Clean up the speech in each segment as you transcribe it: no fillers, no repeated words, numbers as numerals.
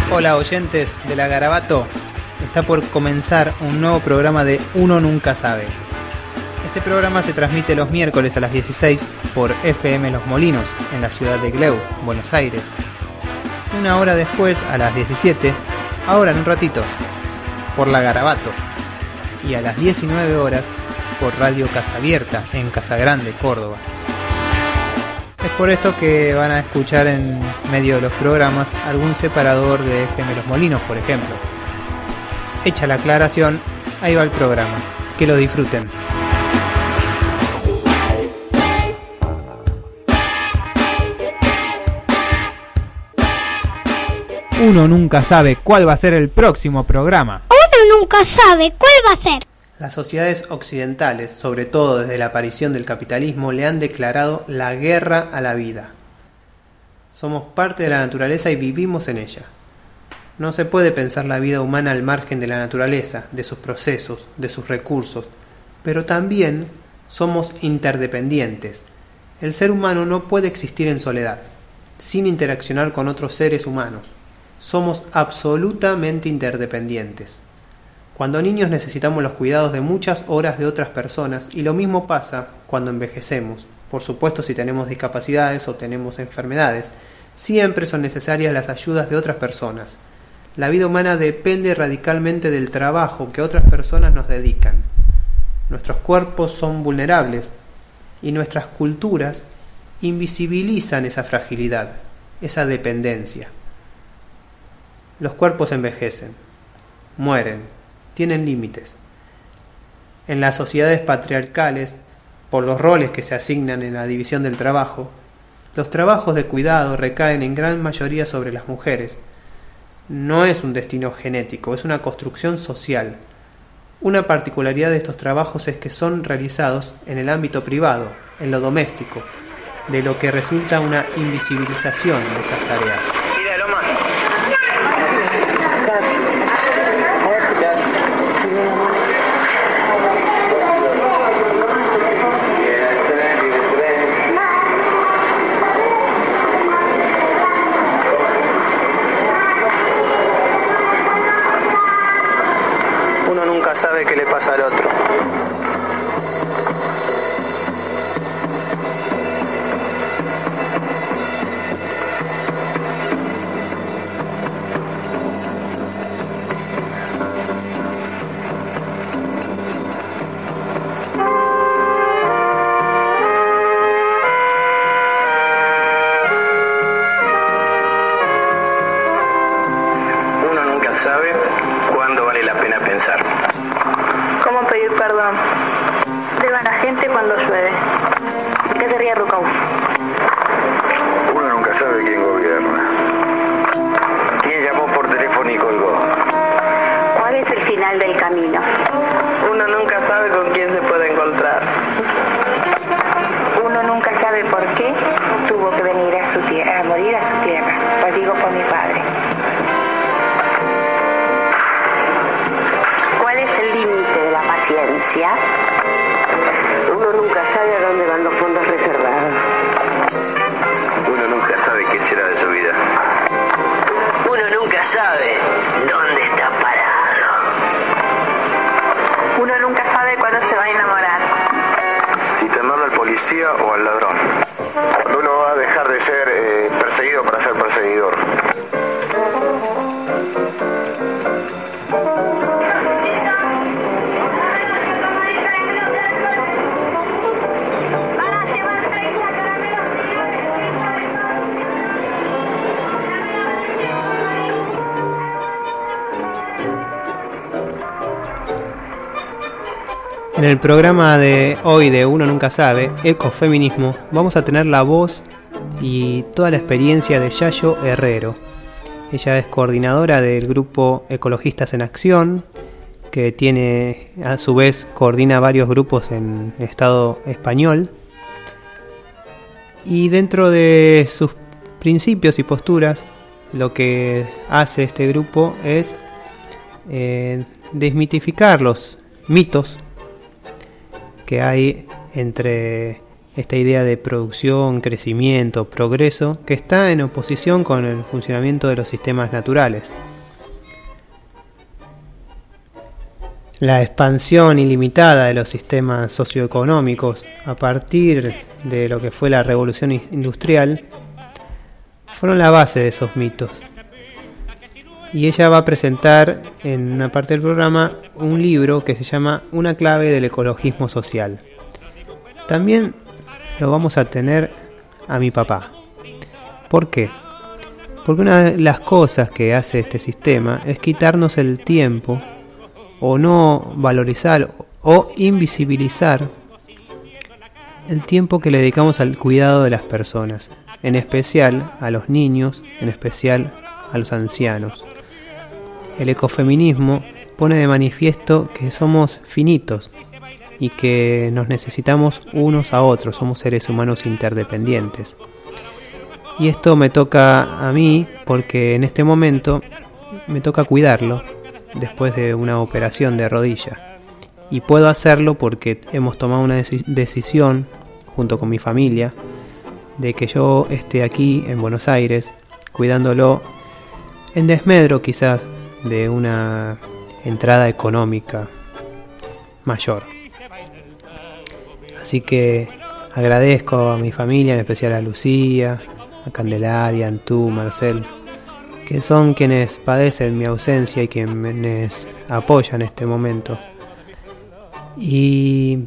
Hola oyentes de La Garabato, está por comenzar un nuevo programa de Uno Nunca Sabe. Este programa se transmite los miércoles a las 16 por FM Los Molinos, en la ciudad de Gleu, Buenos Aires. Una hora después, a las 17, ahora en un ratito, por La Garabato. Y a las 19 horas, por Radio Casa Abierta, en Casa Grande, Córdoba. Es por esto que van a escuchar en medio de los programas algún separador de FM Los Molinos, por ejemplo. Hecha la aclaración, ahí va el programa. Que lo disfruten. Uno nunca sabe cuál va a ser el próximo programa. Uno nunca sabe cuál va a ser. Las sociedades occidentales, sobre todo desde la aparición del capitalismo, le han declarado la guerra a la vida. Somos parte de la naturaleza y vivimos en ella. No se puede pensar la vida humana al margen de la naturaleza, de sus procesos, de sus recursos, pero también somos interdependientes. El ser humano no puede existir en soledad, sin interaccionar con otros seres humanos. Somos absolutamente interdependientes. Cuando niños necesitamos los cuidados de muchas horas de otras personas, y lo mismo pasa cuando envejecemos. Por supuesto, si tenemos discapacidades o tenemos enfermedades, siempre son necesarias las ayudas de otras personas. La vida humana depende radicalmente del trabajo que otras personas nos dedican. Nuestros cuerpos son vulnerables y nuestras culturas invisibilizan esa fragilidad, esa dependencia. Los cuerpos envejecen, mueren, tienen límites. En las sociedades patriarcales, por los roles que se asignan en la división del trabajo, los trabajos de cuidado recaen en gran mayoría sobre las mujeres. No es un destino genético, es una construcción social. Una particularidad de estos trabajos es que son realizados en el ámbito privado, en lo doméstico, de lo que resulta una invisibilización de estas tareas. Uno nunca sabe qué le pasa al otro. Uno nunca sabe cuándo vale la pena pensar. ¿Cómo pedir perdón? Deba la gente cuando llueve. ¿Qué sería Rucauf? Uno nunca sabe quién gobierna. ¿Quién llamó por teléfono y colgó? ¿Cuál es el final del camino? Uno nunca sabe con quién se puede encontrar. Uno nunca sabe por qué tuvo que venir a su tierra, a morir a su tierra. Pues digo por mi padre. ¿Cuál es el límite de la paciencia? Uno nunca sabe a dónde van los fondos reservados. Uno nunca sabe qué será de su vida. Uno nunca sabe dónde está parado. Uno nunca sabe cuándo se va a enamorar. Si temerle al policía o al ladrón. Cuando uno va a dejar de ser perseguido para ser perseguidor. En el programa de hoy de Uno Nunca Sabe, Ecofeminismo, vamos a tener la voz y toda la experiencia de Yayo Herrero. Ella es coordinadora del grupo Ecologistas en Acción, que tiene, a su vez, coordina varios grupos en Estado español. Y dentro de sus principios y posturas, lo que hace este grupo es desmitificar los mitos que hay entre esta idea de producción, crecimiento, progreso, que está en oposición con el funcionamiento de los sistemas naturales. La expansión ilimitada de los sistemas socioeconómicos a partir de lo que fue la revolución industrial fueron la base de esos mitos. Y ella va a presentar en una parte del programa un libro que se llama Una clave del ecologismo social. También lo vamos a tener a mi papá. ¿Por qué? Porque una de las cosas que hace este sistema es quitarnos el tiempo o no valorizar o invisibilizar el tiempo que le dedicamos al cuidado de las personas, en especial a los niños, en especial a los ancianos. El ecofeminismo pone de manifiesto que somos finitos y que nos necesitamos unos a otros, somos seres humanos interdependientes. Y esto me toca a mí porque en este momento me toca cuidarlo después de una operación de rodilla. Y puedo hacerlo porque hemos tomado una decisión junto con mi familia de que yo esté aquí en Buenos Aires cuidándolo en desmedro quizás de una entrada económica mayor. Así que agradezco a mi familia, en especial a Lucía, a Candelaria, a Antú, Marcel, que son quienes padecen mi ausencia y quienes apoyan este momento. Y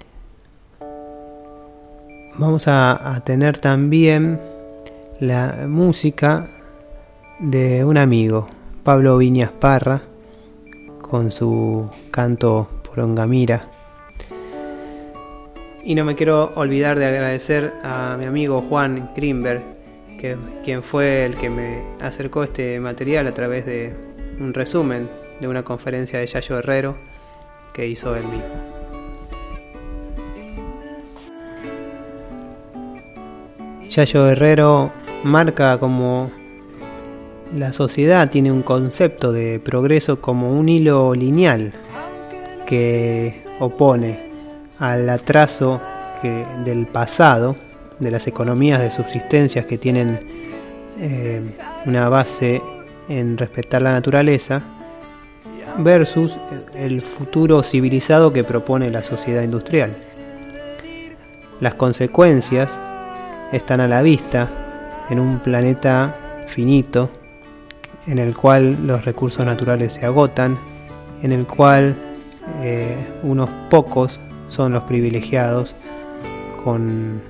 vamos a tener también la música de un amigo, Pablo Viñas Parra, con su canto Porongamira. Y no me quiero olvidar de agradecer a mi amigo Juan Grimberg, quien fue el que me acercó este material a través de un resumen de una conferencia de Yayo Herrero que hizo él mismo. Yayo Herrero marca como la sociedad tiene un concepto de progreso como un hilo lineal que opone al atraso del pasado, de las economías de subsistencias que tienen una base en respetar la naturaleza, versus el futuro civilizado que propone la sociedad industrial. Las consecuencias están a la vista en un planeta finito, en el cual los recursos naturales se agotan, en el cual unos pocos son los privilegiados con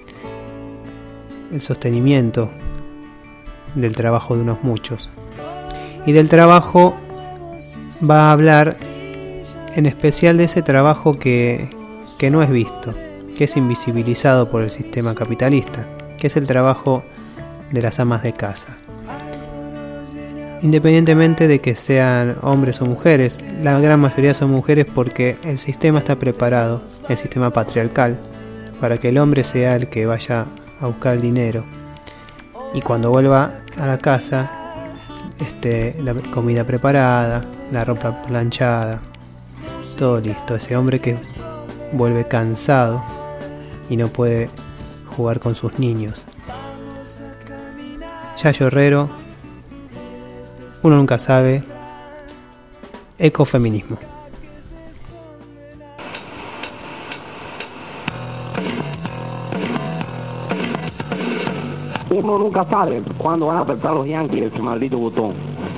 el sostenimiento del trabajo de unos muchos. Y del trabajo va a hablar en especial de ese trabajo que no es visto, que es invisibilizado por el sistema capitalista, que es el trabajo de las amas de casa. Independientemente de que sean hombres o mujeres, la gran mayoría son mujeres porque el sistema está preparado, el sistema patriarcal, para que el hombre sea el que vaya a buscar el dinero y cuando vuelva a la casa esté la comida preparada, la ropa planchada, todo listo. Ese hombre que vuelve cansado y no puede jugar con sus niños. Yayo Herrero, uno nunca sabe, ecofeminismo. Uno nunca sabe cuándo van a apretar los yanquis ese maldito botón.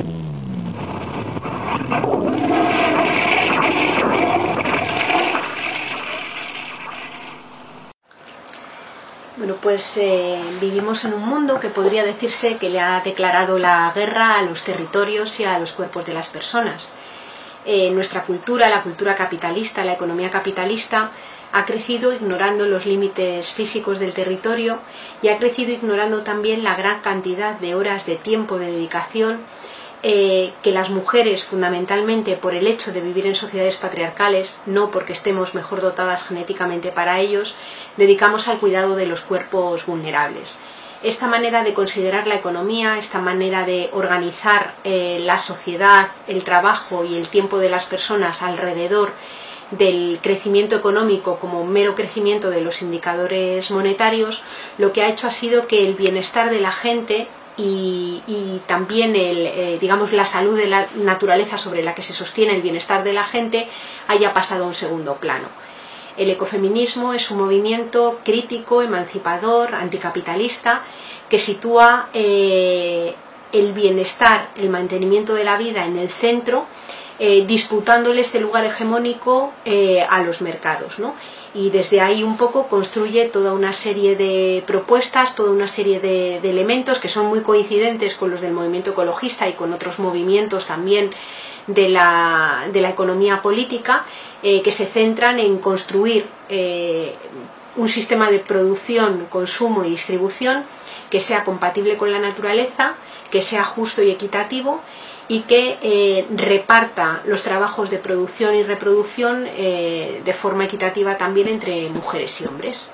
Bueno, pues vivimos en un mundo que podría decirse que le ha declarado la guerra a los territorios y a los cuerpos de las personas. Nuestra cultura, la cultura capitalista, la economía capitalista, ha crecido ignorando los límites físicos del territorio y ha crecido ignorando también la gran cantidad de horas de tiempo, de dedicación que las mujeres, fundamentalmente por el hecho de vivir en sociedades patriarcales, no porque estemos mejor dotadas genéticamente para ellos, dedicamos al cuidado de los cuerpos vulnerables. Esta manera de considerar la economía, esta manera de organizar la sociedad, el trabajo y el tiempo de las personas alrededor del crecimiento económico como mero crecimiento de los indicadores monetarios, lo que ha hecho ha sido que el bienestar de la gente y también digamos la salud de la naturaleza sobre la que se sostiene el bienestar de la gente haya pasado a un segundo plano. El ecofeminismo es un movimiento crítico, emancipador, anticapitalista, que sitúa el bienestar, el mantenimiento de la vida en el centro, disputándole este lugar hegemónico a los mercados, ¿no? Y desde ahí un poco construye toda una serie de propuestas, toda una serie de elementos que son muy coincidentes con los del movimiento ecologista y con otros movimientos también de la economía política, que se centran en construir un sistema de producción, consumo y distribución que sea compatible con la naturaleza, que sea justo y equitativo y que reparta los trabajos de producción y reproducción de forma equitativa también entre mujeres y hombres.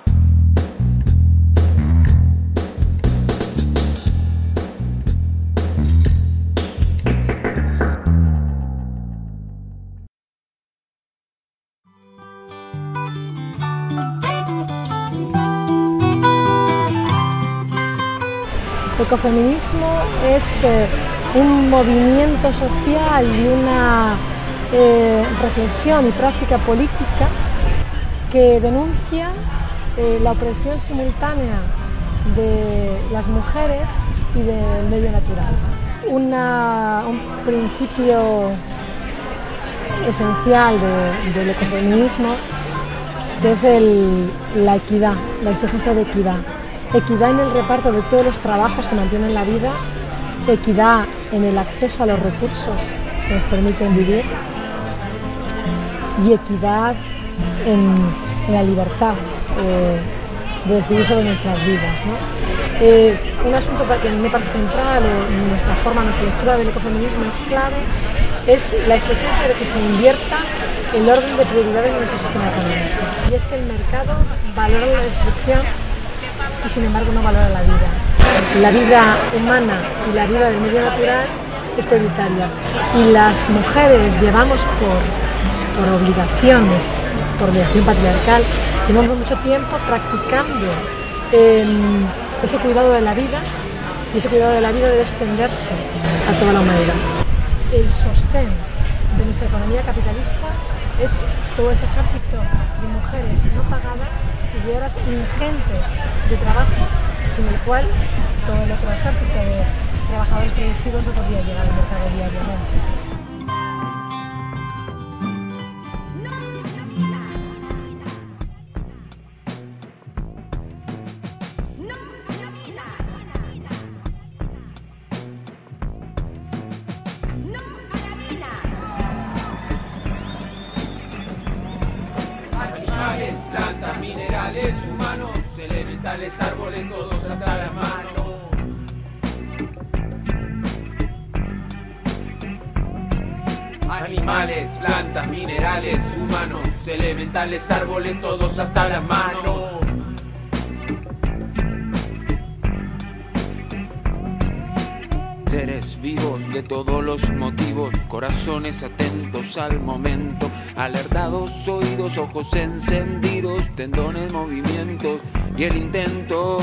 El ecofeminismo es un movimiento social y una reflexión y práctica política que denuncia la opresión simultánea de las mujeres y del medio natural. Un principio esencial del ecofeminismo que es la equidad, la exigencia de equidad. Equidad en el reparto de todos los trabajos que mantienen la vida, equidad en el acceso a los recursos que nos permiten vivir y equidad en la libertad de decidir sobre nuestras vidas, ¿no? Un asunto que a mí me parece central en nuestra lectura del ecofeminismo es clave, es la exigencia de que se invierta el orden de prioridades de nuestro sistema económico. Y es que el mercado valora la destrucción y sin embargo no valora la vida. La vida humana y la vida del medio natural es prioritaria y las mujeres llevamos por obligaciones, por obligación patriarcal, llevamos mucho tiempo practicando ese cuidado de la vida y ese cuidado de la vida debe extenderse a toda la humanidad. El sostén de nuestra economía capitalista es todo ese ejército de mujeres no pagadas y de horas ingentes de trabajo sin el cual todo el otro ejército de trabajadores productivos no podría llegar al mercado diariamente. Plantas, minerales, humanos, elementales, árboles, todos hasta las manos. Animales, plantas, minerales, humanos, elementales, árboles, todos hasta las manos. Seres vivos de todos los motivos, corazones atentos al momento, alertados, oídos, ojos encendidos, tendones, movimientos y el intento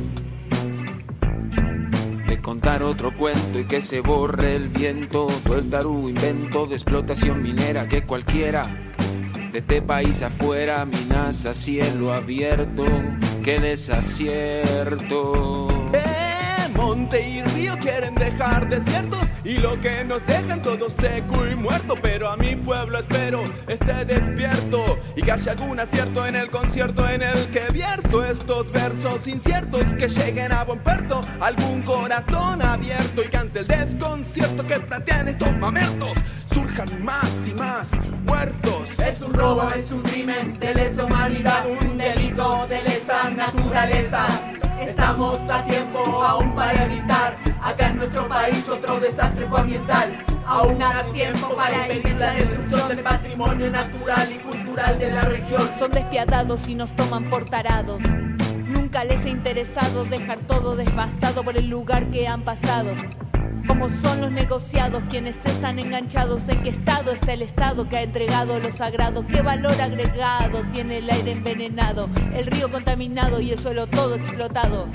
de contar otro cuento y que se borre el viento, todo el tarugo invento de explotación minera que cualquiera de este país afuera, minas a cielo abierto, qué desacierto. Monte y río quieren dejar desiertos y lo que nos dejan todo seco y muerto, pero a mi pueblo espero esté despierto y que haya algún acierto en el concierto en el que vierto estos versos inciertos que lleguen a buen puerto, algún corazón abierto y que ante el desconcierto que plantean estos mamertos surjan más y más muertos. Es un robo, es un crimen de lesa humanidad, un delito de lesa naturaleza. Estamos a tiempo aún para evitar acá en nuestro país otro desastre ecoambiental. Aún a tiempo para impedir la destrucción del patrimonio natural y cultural de la región. Son despiadados y nos toman por tarados. Nunca les ha interesado dejar todo devastado por el lugar que han pasado. Como son los negociados quienes están enganchados. ¿En qué estado está el Estado que ha entregado lo sagrado? ¿Qué valor agregado tiene el aire envenenado, el río contaminado y el suelo todo explotado?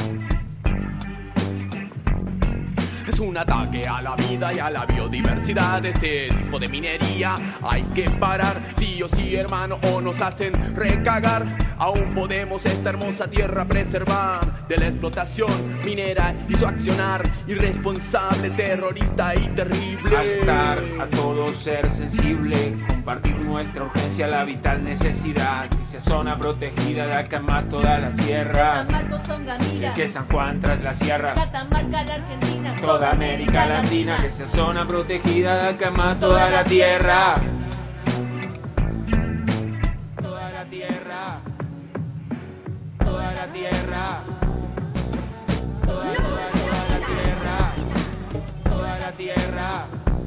Es un ataque a la vida y a la biodiversidad. Este tipo de minería hay que parar, sí o sí, hermano, o nos hacen recagar. Aún podemos esta hermosa tierra preservar de la explotación minera y su accionar irresponsable, terrorista y terrible. Alentar a todo ser sensible, compartir nuestra urgencia, la vital necesidad, que sea zona protegida de acá más toda la sierra. De San Marcos, Songamira, que San Juan tras la sierra, Catamarca, la Argentina, toda América Latina, que sea zona protegida de acá más toda la tierra. Toda la tierra. Toda la tierra. Toda la tierra. Toda la tierra.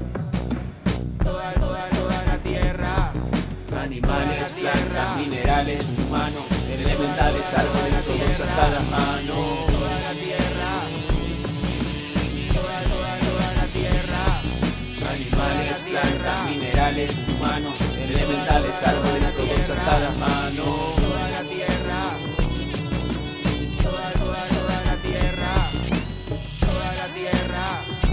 Toda la tierra. Animales, plantas, minerales, humanos, elementales, árboles, todos hasta las manos. Toda la tierra. Toda la tierra. Animales, plantas, minerales, humanos, elementales, árboles, todos hasta las manos. Toda la tierra. Toda la tierra. Toda la tierra.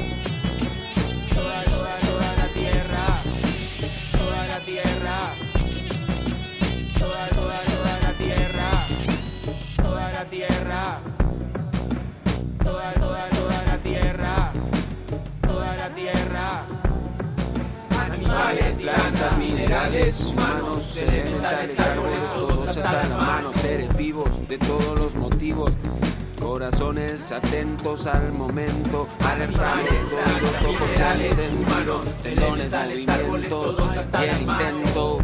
Toda la tierra. Toda la tierra. Toda la tierra. Toda la tierra. Toda la tierra. Toda la tierra. Animales, plantas, minerales, humanos, elementales, árboles, todos hasta la mano, seres vivos de todos los motivos, corazones atentos al momento, alertados, oídos, ojos al sentido, tendones, movimientos y el intento.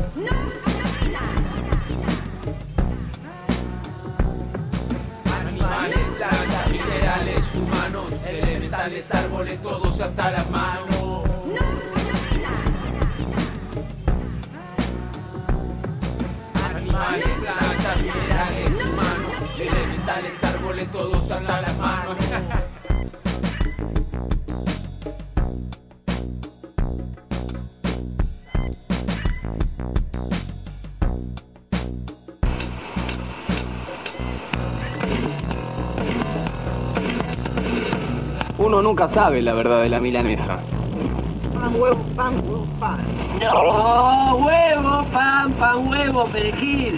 Animales, plantas, minerales, humanos, elementales, árboles, todos hasta las manos. Animales, plantas, minerales, humanos, elementales, árboles, todos hasta las manos. Uno nunca sabe la verdad de la milanesa. Pan, huevo, pan, huevo, pan. No, huevo, pan, huevo, perejil.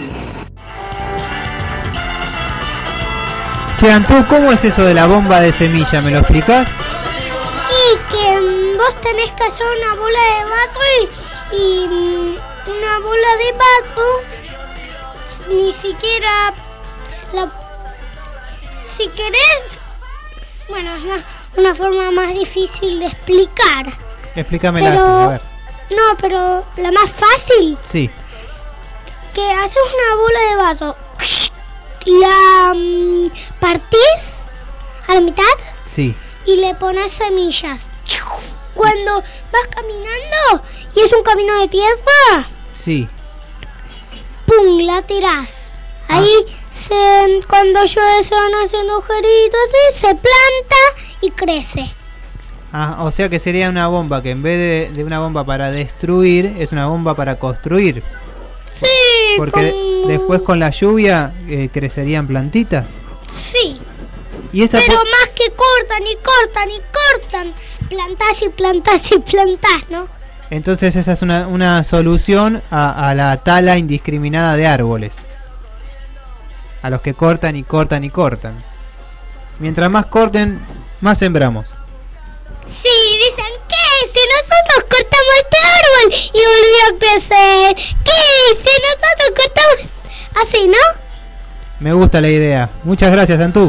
Sean, ¿tú cómo es eso de la bomba de semilla? ¿Me lo explicás? Sí, que vos tenés que hacer una bola de vaso y una bola de vaso, ni siquiera si querés, bueno, es una forma más difícil de explicar. Explícamela, a ver. No, pero la más fácil. Sí. Que haces una bola de vaso, la partís a la mitad. Sí. Y le pones semillas. Cuando vas caminando y es un camino de tierra, sí, pum, la tirás. Ahí cuando llueve se van haciendo agujeritos y se planta y crece. Ah, o sea que sería una bomba que en vez de una bomba para destruir, es una bomba para construir. Sí. Porque después con la lluvia crecerían plantitas. Sí. ¿Y esa pero más que cortan y cortan y cortan, plantás y plantás y plantás, ¿no? Entonces esa es una solución a la tala indiscriminada de árboles. A los que cortan y cortan y cortan. Mientras más corten, más sembramos. Sí, dicen, ¿qué? Si nosotros cortamos este árbol y volvió a crecer. ¿Qué? Si nosotros cortamos... Así, ¿no? Me gusta la idea. Muchas gracias, Antú.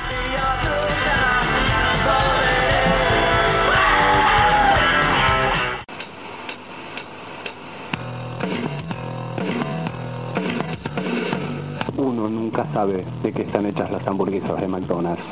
Uno nunca sabe de qué están hechas las hamburguesas de McDonald's.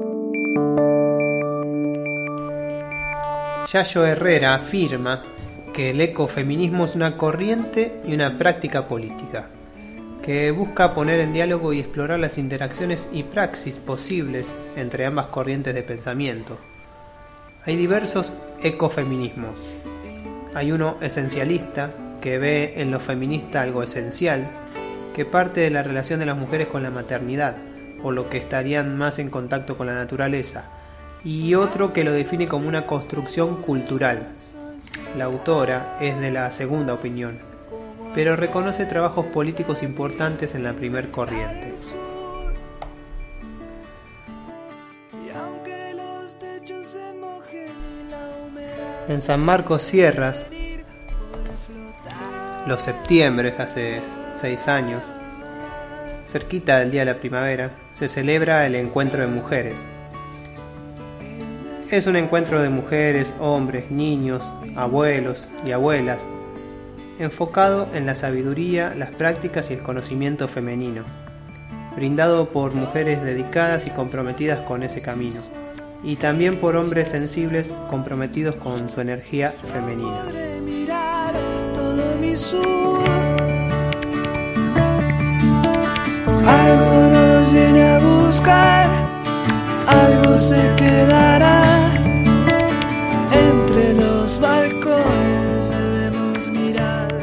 Yayo Herrera afirma que el ecofeminismo es una corriente y una práctica política que busca poner en diálogo y explorar las interacciones y praxis posibles entre ambas corrientes de pensamiento. Hay diversos ecofeminismos. Hay uno esencialista, que ve en lo feminista algo esencial, que parte de la relación de las mujeres con la maternidad, por lo que estarían más en contacto con la naturaleza, y otro que lo define como una construcción cultural. La autora es de la segunda opinión, pero reconoce trabajos políticos importantes en la primer corriente. En San Marcos Sierras, los septiembres, hace 6 años, cerquita del Día de la Primavera, se celebra el encuentro de mujeres. Es un encuentro de mujeres, hombres, niños, abuelos y abuelas, enfocado en la sabiduría, las prácticas y el conocimiento femenino, brindado por mujeres dedicadas y comprometidas con ese camino, y también por hombres sensibles comprometidos con su energía femenina. Algo nos viene a buscar, algo se quedará. Entre los balcones debemos mirar.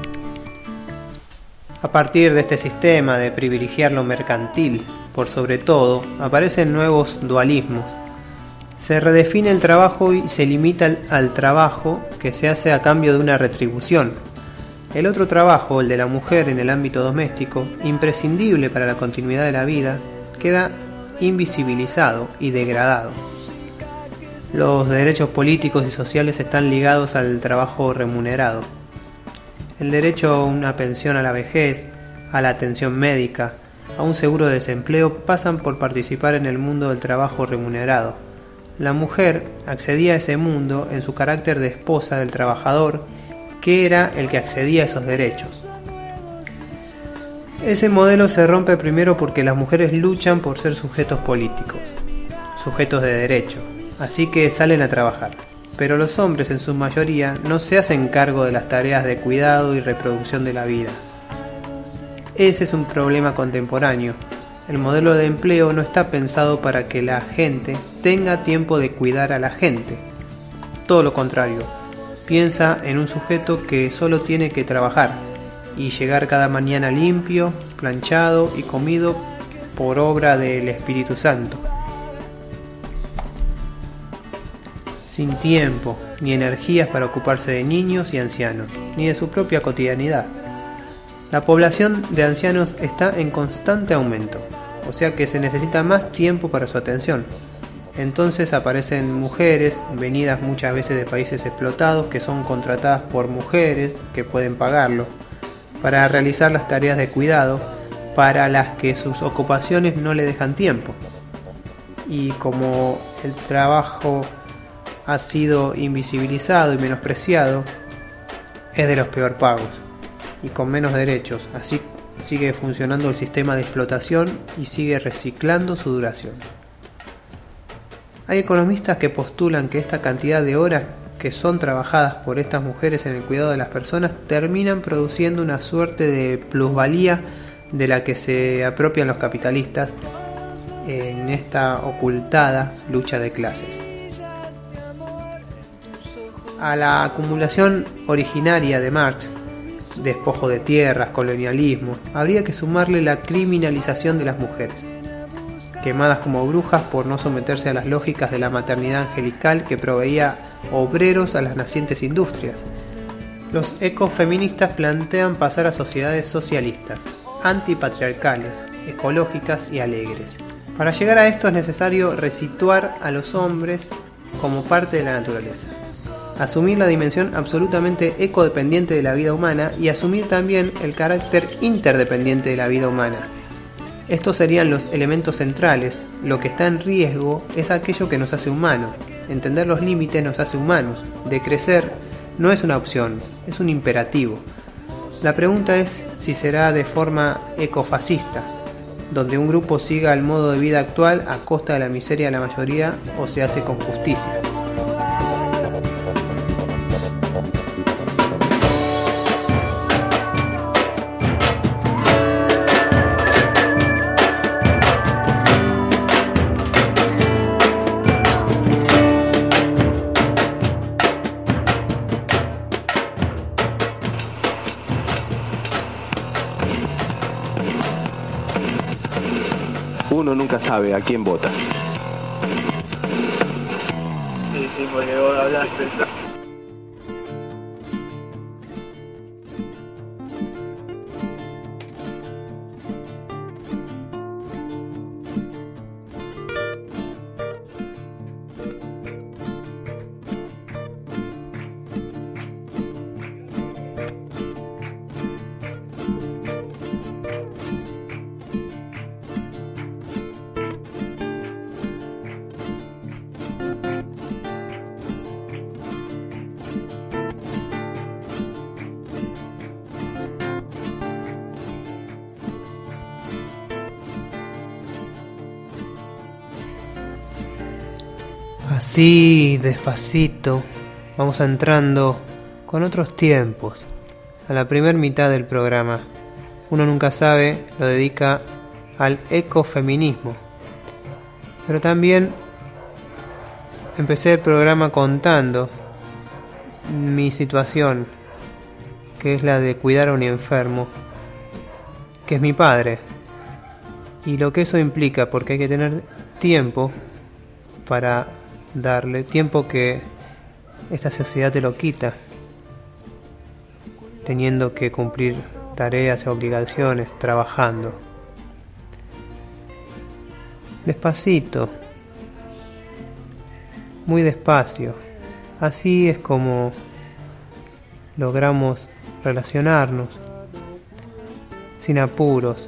A partir de este sistema de privilegiar lo mercantil por sobre todo, aparecen nuevos dualismos. Se redefine el trabajo y se limita al trabajo que se hace a cambio de una retribución. El otro trabajo, el de la mujer en el ámbito doméstico, imprescindible para la continuidad de la vida, queda invisibilizado y degradado. Los derechos políticos y sociales están ligados al trabajo remunerado. El derecho a una pensión a la vejez, a la atención médica, a un seguro de desempleo pasan por participar en el mundo del trabajo remunerado. La mujer accedía a ese mundo en su carácter de esposa del trabajador, que era el que accedía a esos derechos. Ese modelo se rompe primero porque las mujeres luchan por ser sujetos políticos, sujetos de derecho, así que salen a trabajar. Pero los hombres en su mayoría no se hacen cargo de las tareas de cuidado y reproducción de la vida. Ese es un problema contemporáneo. El modelo de empleo no está pensado para que la gente tenga tiempo de cuidar a la gente. Todo lo contrario, piensa en un sujeto que solo tiene que trabajar y llegar cada mañana limpio, planchado y comido por obra del Espíritu Santo. Sin tiempo ni energías para ocuparse de niños y ancianos, ni de su propia cotidianidad. La población de ancianos está en constante aumento, o sea que se necesita más tiempo para su atención. Entonces aparecen mujeres, venidas muchas veces de países explotados, que son contratadas por mujeres que pueden pagarlo, para realizar las tareas de cuidado, para las que sus ocupaciones no le dejan tiempo. Y como el trabajo ha sido invisibilizado y menospreciado, es de los peor pagos y con menos derechos, así sigue funcionando el sistema de explotación y sigue reciclando su duración. Hay economistas que postulan que esta cantidad de horas que son trabajadas por estas mujeres en el cuidado de las personas terminan produciendo una suerte de plusvalía de la que se apropian los capitalistas en esta ocultada lucha de clases. A la acumulación originaria de Marx, despojo de tierras, colonialismo, habría que sumarle la criminalización de las mujeres, quemadas como brujas por no someterse a las lógicas de la maternidad angelical que proveía obreros a las nacientes industrias. Los ecofeministas plantean pasar a sociedades socialistas, antipatriarcales, ecológicas y alegres. Para llegar a esto es necesario resituar a los hombres como parte de la naturaleza, asumir la dimensión absolutamente ecodependiente de la vida humana y asumir también el carácter interdependiente de la vida humana. Estos serían los elementos centrales. Lo que está en riesgo es aquello que nos hace humanos. Entender los límites nos hace humanos. Decrecer no es una opción, es un imperativo. La pregunta es si será de forma ecofascista, donde un grupo siga el modo de vida actual a costa de la miseria de la mayoría, o se hace con justicia. Uno nunca sabe a quién vota. Sí, porque vos hablaste. Así, despacito, vamos entrando con otros tiempos a la primer mitad del programa. Uno nunca sabe, lo dedica al ecofeminismo. Pero también empecé el programa contando mi situación, que es la de cuidar a un enfermo, que es mi padre. Y lo que eso implica, porque hay que tener tiempo para darle, tiempo que esta sociedad te lo quita, teniendo que cumplir tareas y obligaciones, trabajando. Despacito, muy despacio, así es como logramos relacionarnos, sin apuros.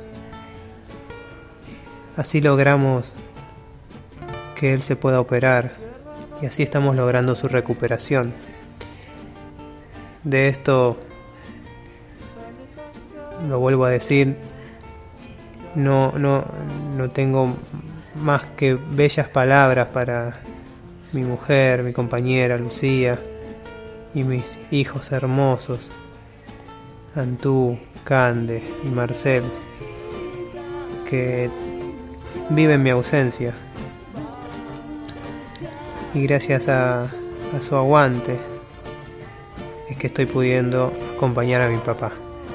Así logramos que él se pueda operar y así estamos logrando su recuperación. De esto, lo vuelvo a decir, no tengo más que bellas palabras para mi mujer, mi compañera Lucía y mis hijos hermosos, Antú, Cande y Marcel, que viven mi ausencia. Y gracias a su aguante es que estoy pudiendo acompañar a mi papá.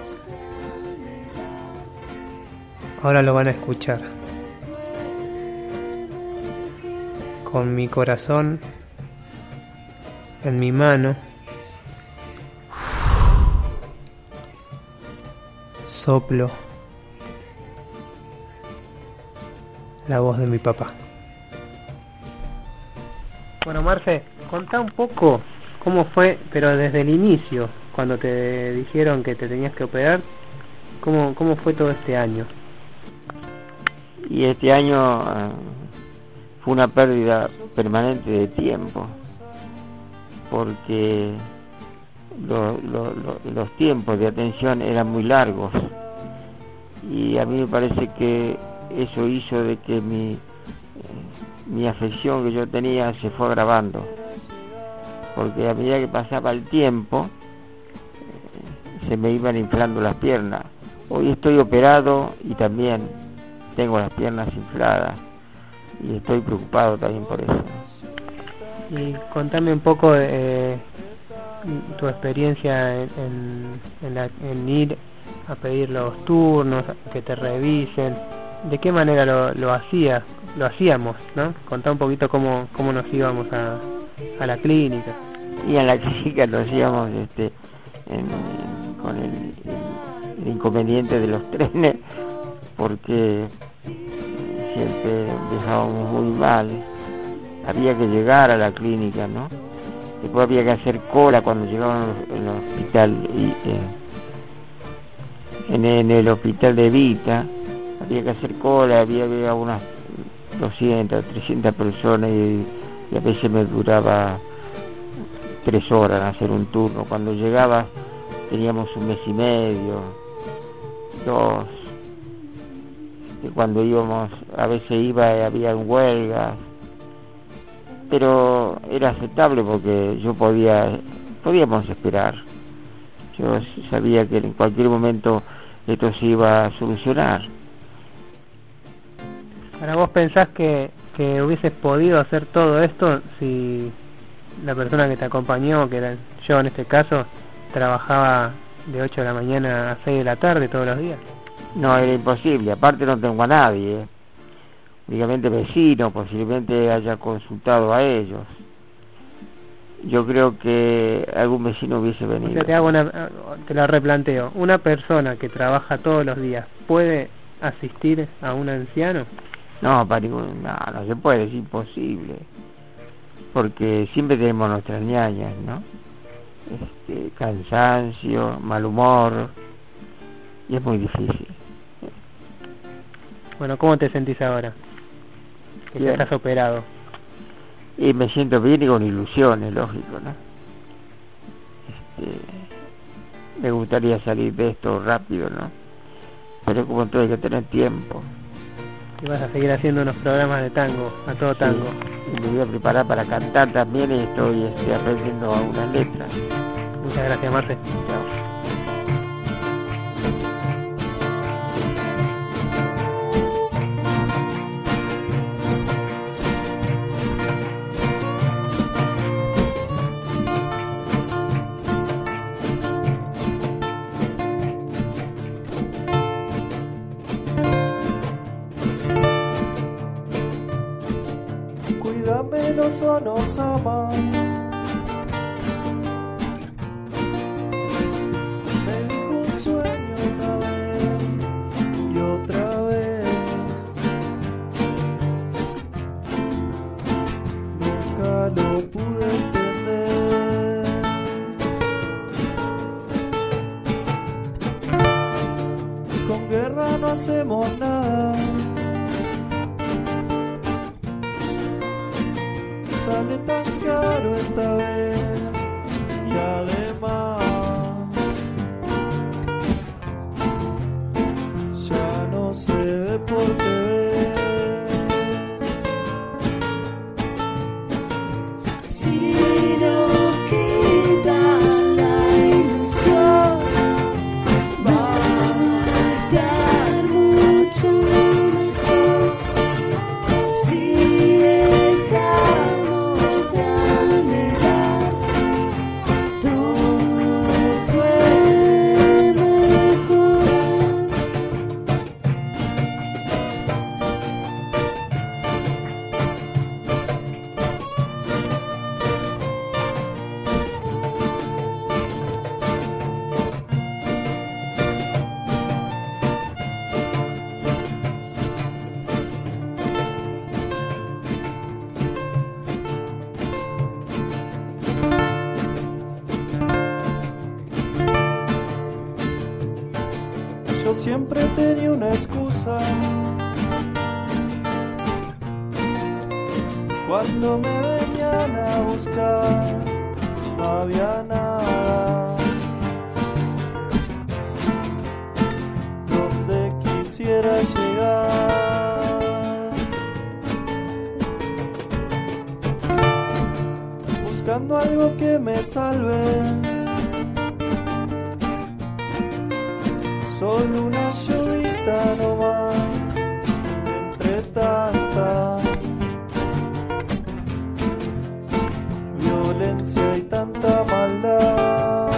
Ahora lo van a escuchar. Con mi corazón en mi mano, soplo la voz de mi papá. Bueno, Marce, contá un poco cómo fue, pero desde el inicio, cuando te dijeron que te tenías que operar, cómo fue todo este año. Y este año fue una pérdida permanente de tiempo, porque los tiempos de atención eran muy largos, y a mí me parece que eso hizo de que mi afección que yo tenía se fue agravando, porque a medida que pasaba el tiempo se me iban inflando las piernas. Hoy estoy operado y también tengo las piernas infladas y estoy preocupado también por eso. Y contame un poco tu experiencia en ir a pedir los turnos, que te revisen. ¿De qué manera lo hacíamos, ¿no? Contá un poquito cómo nos íbamos a la clínica. Y en la clínica nos íbamos con el inconveniente de los trenes, porque siempre dejábamos muy mal. Había que llegar a la clínica, ¿no? Después había que hacer cola cuando llegábamos en el hospital, en el hospital de Vita. Había que hacer cola, había unas 200, 300 personas y a veces me duraba 3 horas hacer un turno. Cuando llegaba teníamos 1 mes y medio, 2. Y cuando íbamos, a veces había huelgas, pero era aceptable porque podíamos esperar. Yo sabía que en cualquier momento esto se iba a solucionar. Ahora, ¿vos pensás que hubieses podido hacer todo esto si la persona que te acompañó, que era yo en este caso, trabajaba de 8 de la mañana a 6 de la tarde todos los días? No, era imposible. Aparte no tengo a nadie. únicamente vecinos, posiblemente haya consultado a ellos. Yo creo que algún vecino hubiese venido. O sea, te la replanteo. ¿Una persona que trabaja todos los días puede asistir a un anciano? No, no se puede, es imposible. Porque siempre tenemos nuestras ñañas, ¿no? Cansancio, mal humor, y es muy difícil. Bueno, ¿cómo te sentís ahora? Que ya estás operado. Y me siento bien y con ilusiones, lógico, ¿no? Me gustaría salir de esto rápido, ¿no? Pero como todo hay que tener tiempo. Y vas a seguir haciendo unos programas de tango, a todo tango. Sí, y me voy a preparar para cantar también y estoy aprendiendo algunas letras. Muchas gracias, Marce. Chao. O nos ama. Me dijo un sueño una vez y otra vez. Nunca lo pude entender. Con guerra no hacemos nada. Sale tan caro esta vez y además ya no se ve por TV. Si nos quitan la ilusión, vamos a estar mucho mejor. Si siempre tenía una excusa cuando me venían a buscar, no había nada donde quisiera llegar, buscando algo que me salve. Solo una llovita nomás, entre tanta violencia y tanta maldad.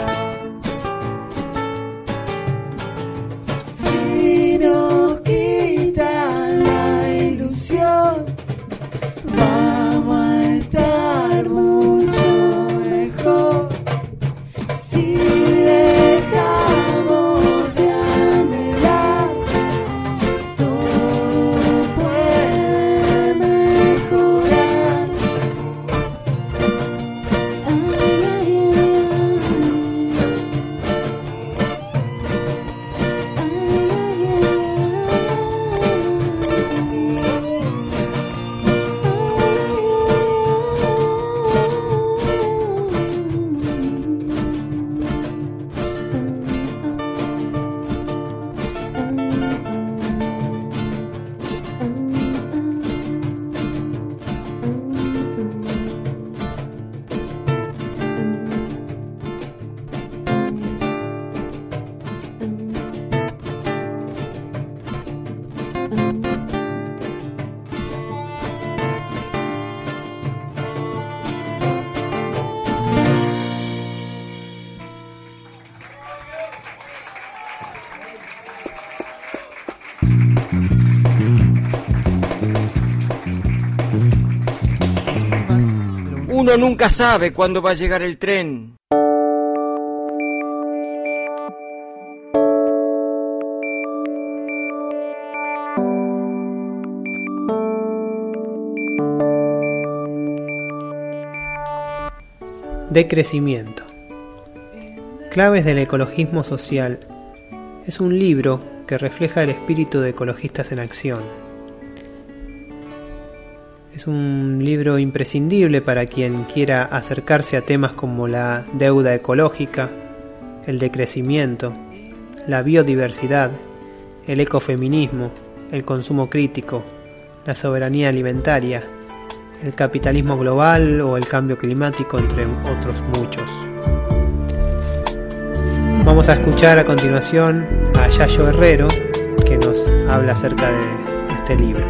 Si nos quitan la ilusión, vamos a estar mucho mejor. Si dejamos de anhelar Uno nunca sabe cuándo va a llegar el tren. Decrecimiento. Claves del ecologismo social es un libro que refleja el espíritu de Ecologistas en Acción. Es un libro imprescindible para quien quiera acercarse a temas como la deuda ecológica, el decrecimiento, la biodiversidad, el ecofeminismo, el consumo crítico, la soberanía alimentaria, el capitalismo global o el cambio climático, entre otros muchos. Vamos a escuchar a continuación a Yayo Herrero, que nos habla acerca de este libro.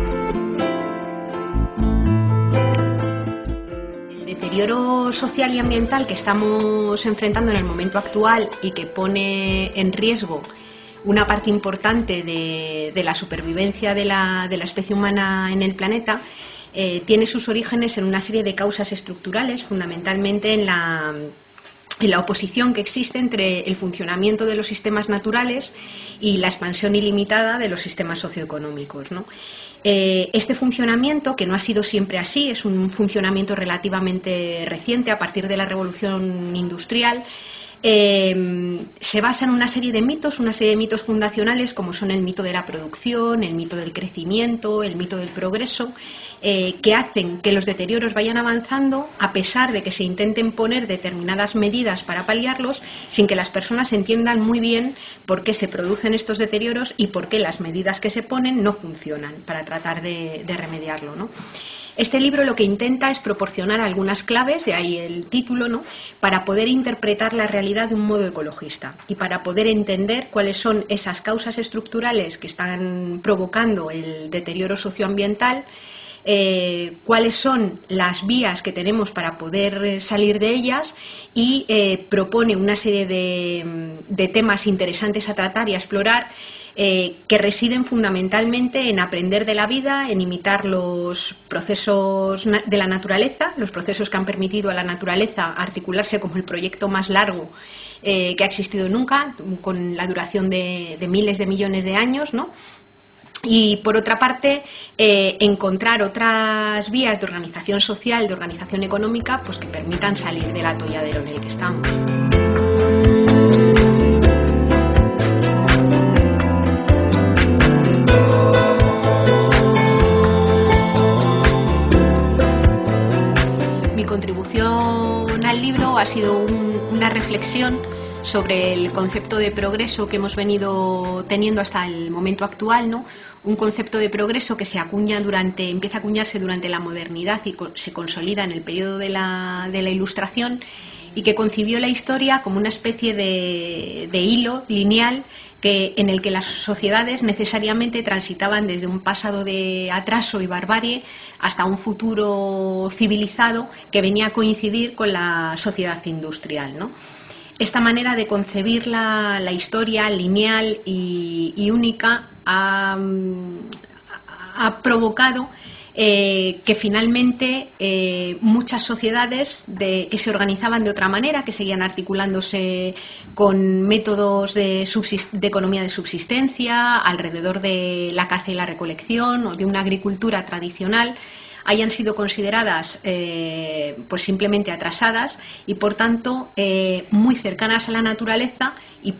El deterioro social y ambiental que estamos enfrentando en el momento actual y que pone en riesgo una parte importante de la supervivencia de la especie humana en el planeta, tiene sus orígenes en una serie de causas estructurales, fundamentalmente en la oposición que existe entre el funcionamiento de los sistemas naturales y la expansión ilimitada de los sistemas socioeconómicos, ¿no? Este funcionamiento, que no ha sido siempre así, es un funcionamiento relativamente reciente a partir de la revolución industrial, se basa en una serie de mitos fundacionales, como son el mito de la producción, el mito del crecimiento, el mito del progreso, que hacen que los deterioros vayan avanzando a pesar de que se intenten poner determinadas medidas para paliarlos, sin que las personas entiendan muy bien por qué se producen estos deterioros y por qué las medidas que se ponen no funcionan para tratar de remediarlo, ¿no? Este libro lo que intenta es proporcionar algunas claves, de ahí el título, ¿no?, para poder interpretar la realidad de un modo ecologista y para poder entender cuáles son esas causas estructurales que están provocando el deterioro socioambiental, cuáles son las vías que tenemos para poder salir de ellas y propone una serie de temas interesantes a tratar y a explorar, que residen fundamentalmente en aprender de la vida, en imitar los procesos de la naturaleza, los procesos que han permitido a la naturaleza articularse como el proyecto más largo que ha existido nunca, con la duración de miles de millones de años, ¿no? Y, por otra parte, encontrar otras vías de organización social, de organización económica, pues que permitan salir del atolladero en el que estamos. Mi contribución al libro ha sido una reflexión sobre el concepto de progreso que hemos venido teniendo hasta el momento actual, ¿no? Un concepto de progreso que empieza a acuñarse durante la modernidad y se consolida en el periodo de la Ilustración, y que concibió la historia como una especie de hilo lineal en el que las sociedades necesariamente transitaban desde un pasado de atraso y barbarie hasta un futuro civilizado que venía a coincidir con la sociedad industrial, ¿no? Esta manera de concebir la historia lineal y única ha provocado que finalmente muchas sociedades que se organizaban de otra manera, que seguían articulándose con métodos de economía de subsistencia alrededor de la caza y la recolección o de una agricultura tradicional, hayan sido consideradas pues simplemente atrasadas y, por tanto, muy cercanas a la naturaleza y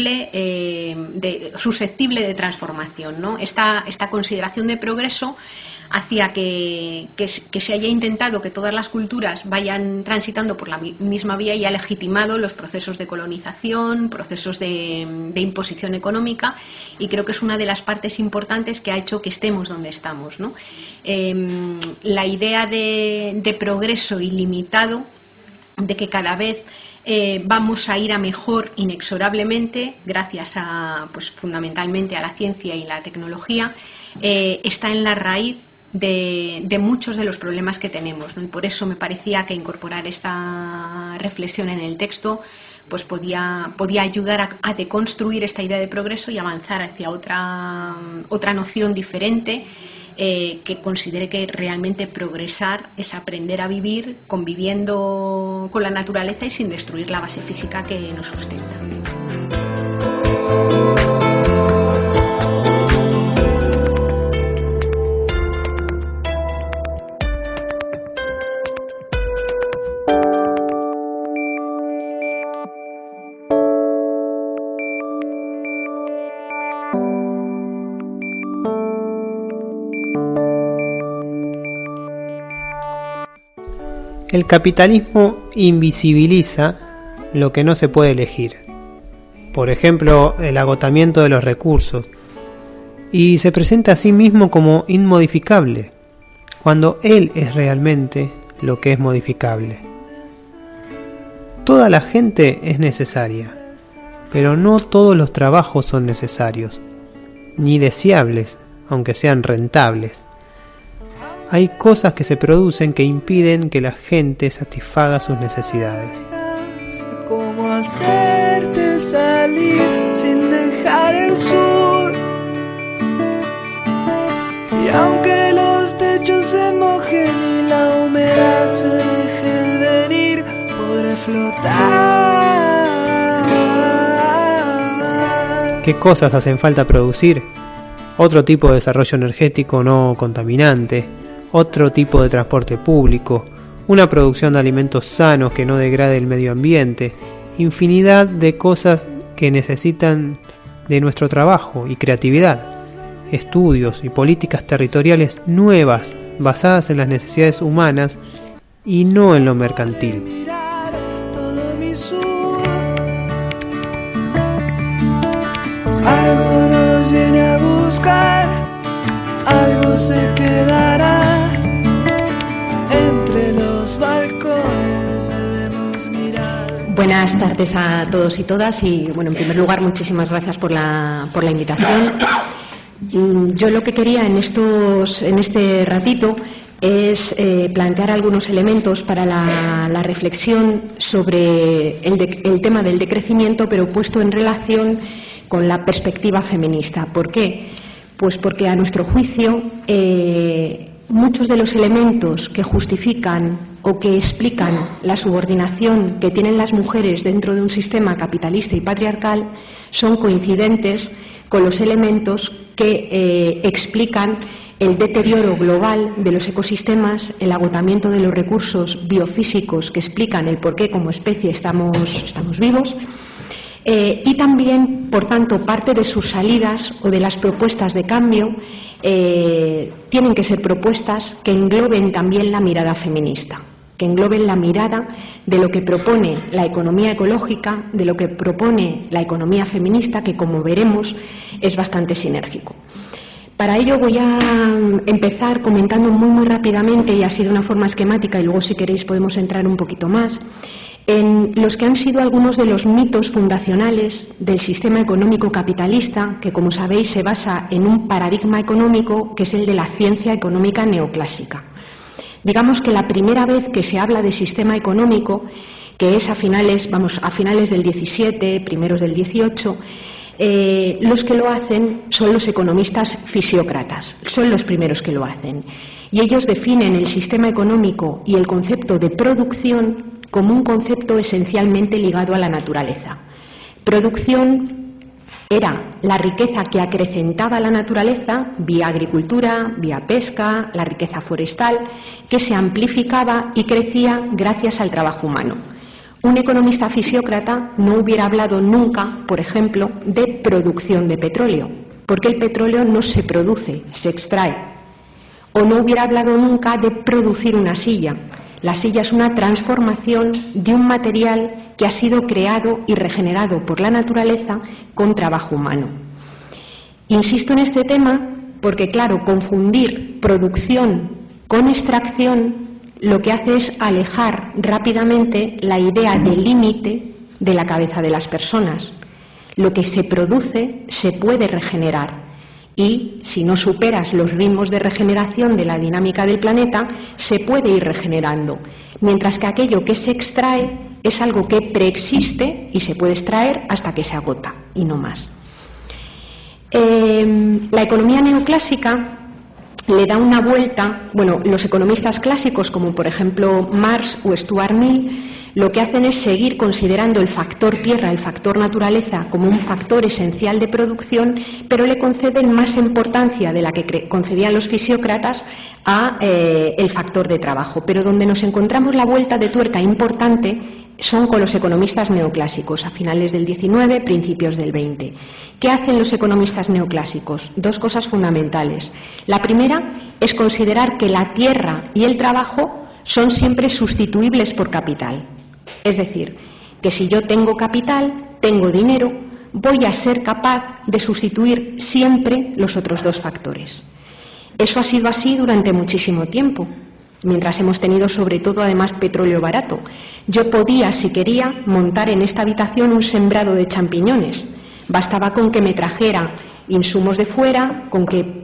susceptible de transformación, ¿no? Esta consideración de progreso hacía que se haya intentado que todas las culturas vayan transitando por la misma vía y ha legitimado los procesos de colonización, procesos de imposición económica, y creo que es una de las partes importantes que ha hecho que estemos donde estamos, ¿no? La idea de progreso ilimitado, de que cada vez vamos a ir a mejor inexorablemente gracias pues fundamentalmente a la ciencia y la tecnología, está en la raíz de muchos de los problemas que tenemos, ¿no? Y por eso me parecía que incorporar esta reflexión en el texto pues podía ayudar a deconstruir esta idea de progreso y avanzar hacia otra noción diferente, que considere que realmente progresar es aprender a vivir conviviendo con la naturaleza y sin destruir la base física que nos sustenta. El capitalismo invisibiliza lo que no se puede elegir, por ejemplo, el agotamiento de los recursos, y se presenta a sí mismo como inmodificable, cuando él es realmente lo que es modificable. Toda la gente es necesaria, pero no todos los trabajos son necesarios, ni deseables, aunque sean rentables. Hay cosas que se producen que impiden que la gente satisfaga sus necesidades. Sé cómo hacerte salir sin dejar el sur. Y aunque los techos se mojen y la humedad se deje venir, podré flotar. ¿Qué cosas hacen falta producir? Otro tipo de desarrollo energético no contaminante, otro tipo de transporte público, una producción de alimentos sanos que no degrade el medio ambiente, infinidad de cosas que necesitan de nuestro trabajo y creatividad, estudios y políticas territoriales nuevas basadas en las necesidades humanas y no en lo mercantil. Algo nos viene a buscar, algo se quedará. Entre los balcones debemos mirar. Buenas tardes a todos y todas y bueno, en primer lugar muchísimas gracias por la invitación. Yo lo que quería en este ratito es plantear algunos elementos para la reflexión sobre el tema del decrecimiento, pero puesto en relación con la perspectiva feminista. ¿Por qué? Pues porque a nuestro juicio muchos de los elementos que justifican o que explican la subordinación que tienen las mujeres dentro de un sistema capitalista y patriarcal son coincidentes con los elementos que explican el deterioro global de los ecosistemas, el agotamiento de los recursos biofísicos que explican el por qué como especie estamos vivos. Y también, por tanto, parte de sus salidas o de las propuestas de cambio tienen que ser propuestas que engloben también la mirada feminista, que engloben la mirada de lo que propone la economía ecológica, de lo que propone la economía feminista, que como veremos es bastante sinérgico. Para ello voy a empezar comentando muy rápidamente, y así de una forma esquemática, y luego si queréis podemos entrar un poquito más, en los que han sido algunos de los mitos fundacionales del sistema económico capitalista, que como sabéis se basa en un paradigma económico que es el de la ciencia económica neoclásica. Digamos que la primera vez que se habla de sistema económico, que es a finales del 17, primeros del 18, los que lo hacen son los economistas fisiócratas, son los primeros que lo hacen. Y ellos definen el sistema económico y el concepto de producción como un concepto esencialmente ligado a la naturaleza. Producción era la riqueza que acrecentaba la naturaleza vía agricultura, vía pesca, la riqueza forestal, que se amplificaba y crecía gracias al trabajo humano. Un economista fisiócrata no hubiera hablado nunca, por ejemplo, de producción de petróleo, porque el petróleo no se produce, se extrae. O no hubiera hablado nunca de producir una silla. La silla es una transformación de un material que ha sido creado y regenerado por la naturaleza con trabajo humano. Insisto en este tema porque, claro, confundir producción con extracción lo que hace es alejar rápidamente la idea de límite de la cabeza de las personas. Lo que se produce se puede regenerar. Y si no superas los ritmos de regeneración de la dinámica del planeta, se puede ir regenerando. Mientras que aquello que se extrae es algo que preexiste y se puede extraer hasta que se agota, y no más. La economía neoclásica le da una vuelta. Bueno, los economistas clásicos, como por ejemplo Marx o Stuart Mill, lo que hacen es seguir considerando el factor tierra, el factor naturaleza, como un factor esencial de producción, pero le conceden más importancia de la que concedían los fisiócratas a el factor de trabajo. Pero donde nos encontramos la vuelta de tuerca importante son con los economistas neoclásicos, a finales del XIX, principios del XX. ¿Qué hacen los economistas neoclásicos? Dos cosas fundamentales. La primera es considerar que la tierra y el trabajo son siempre sustituibles por capital. Es decir, que si yo tengo capital, tengo dinero, voy a ser capaz de sustituir siempre los otros dos factores. Eso ha sido así durante muchísimo tiempo, mientras hemos tenido sobre todo además petróleo barato. Yo podía, si quería, montar en esta habitación un sembrado de champiñones. Bastaba con que me trajera insumos de fuera, con que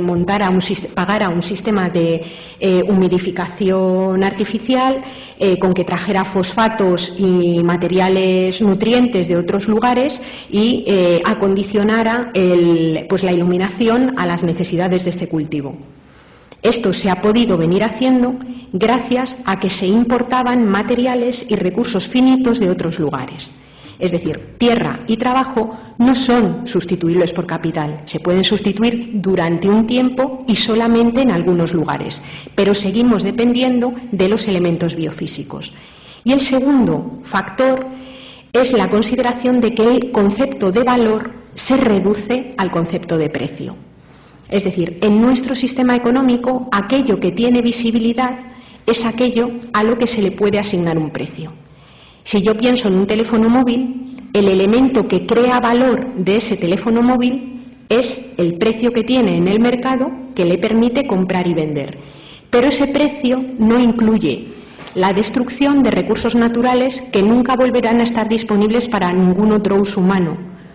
pagara un sistema de humidificación artificial, con que trajera fosfatos y materiales nutrientes de otros lugares y acondicionara la iluminación a las necesidades de este cultivo. Esto se ha podido venir haciendo gracias a que se importaban materiales y recursos finitos de otros lugares. Es decir, tierra y trabajo no son sustituibles por capital. Se pueden sustituir durante un tiempo y solamente en algunos lugares, pero seguimos dependiendo de los elementos biofísicos. Y el segundo factor es la consideración de que el concepto de valor se reduce al concepto de precio. Es decir, en nuestro sistema económico, aquello que tiene visibilidad es aquello a lo que se le puede asignar un precio. Si yo pienso en un teléfono móvil, el elemento que crea valor de ese teléfono móvil es el precio que tiene en el mercado que le permite comprar y vender. Pero ese precio no incluye la destrucción de recursos naturales que nunca volverán a estar disponibles para ningún otro uso humano,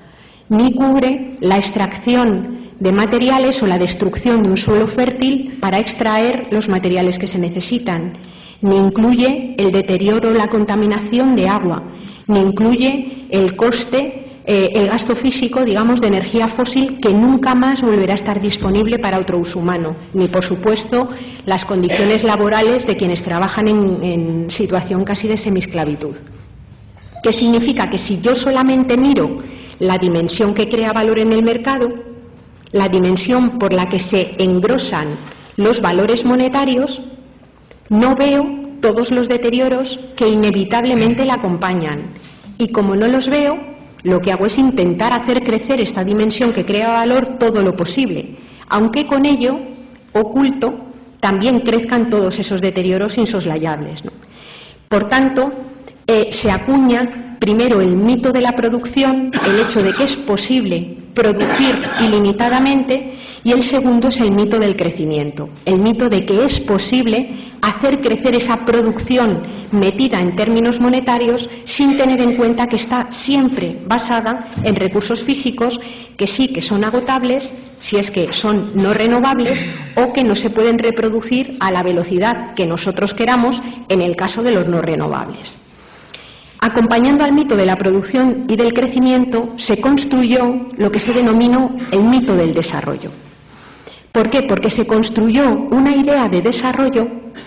ni cubre la extracción de materiales o la destrucción de un suelo fértil para extraer los materiales que se necesitan, ni incluye el deterioro o la contaminación de agua, ni incluye el coste, el gasto físico, digamos, de energía fósil que nunca más volverá a estar disponible para otro uso humano, ni, por supuesto, las condiciones laborales de quienes trabajan en situación casi de semiesclavitud. ¿Qué significa? Que si yo solamente miro la dimensión que crea valor en el mercado, la dimensión por la que se engrosan los valores monetarios, no veo todos los deterioros que inevitablemente la acompañan. Y como no los veo, lo que hago es intentar hacer crecer esta dimensión que crea valor todo lo posible, aunque con ello, oculto, también crezcan todos esos deterioros insoslayables, ¿no? Por tanto, se acuña primero el mito de la producción, el hecho de que es posible producir ilimitadamente, y el segundo es el mito del crecimiento, el mito de que es posible hacer crecer esa producción metida en términos monetarios sin tener en cuenta que está siempre basada en recursos físicos que sí que son agotables, si es que son no renovables o que no se pueden reproducir a la velocidad que nosotros queramos en el caso de los no renovables. Acompañando al mito de la producción y del crecimiento, se construyó lo que se denominó el mito del desarrollo. ¿Por qué? Porque se construyó una idea de desarrollo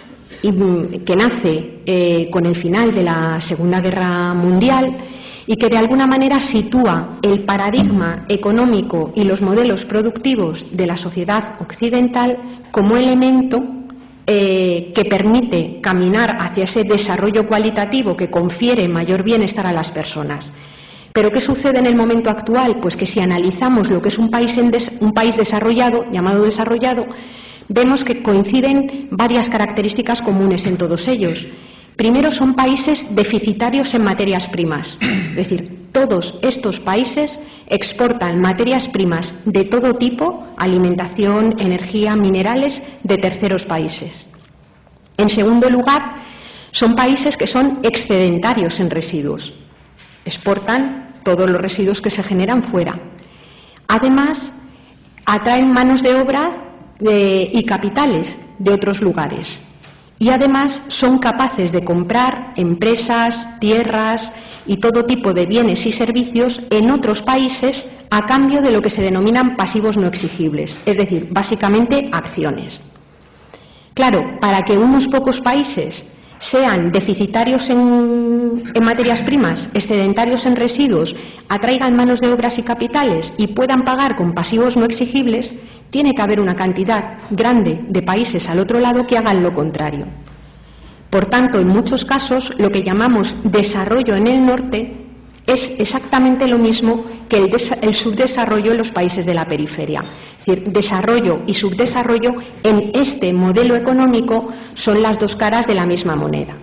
que nace con el final de la Segunda Guerra Mundial y que de alguna manera sitúa el paradigma económico y los modelos productivos de la sociedad occidental como elemento que permite caminar hacia ese desarrollo cualitativo que confiere mayor bienestar a las personas. ¿Pero qué sucede en el momento actual? Pues que si analizamos lo que es un país desarrollado, llamado desarrollado, vemos que coinciden varias características comunes en todos ellos. Primero, son países deficitarios en materias primas, es decir, todos estos países exportan materias primas de todo tipo, alimentación, energía, minerales, de terceros países. En segundo lugar, son países que son excedentarios en residuos, exportan todos los residuos que se generan fuera. Además, atraen manos de obra y capitales de otros lugares. y además son capaces de comprar empresas, tierras y todo tipo de bienes y servicios en otros países a cambio de lo que se denominan pasivos no exigibles, es decir, básicamente acciones. Claro, para que unos pocos países sean deficitarios en materias primas, excedentarios en residuos, atraigan manos de obras y capitales y puedan pagar con pasivos no exigibles, tiene que haber una cantidad grande de países al otro lado que hagan lo contrario. Por tanto, en muchos casos, lo que llamamos desarrollo en el norte es exactamente lo mismo que el subdesarrollo en los países de la periferia. Es decir, desarrollo y subdesarrollo en este modelo económico son las dos caras de la misma moneda.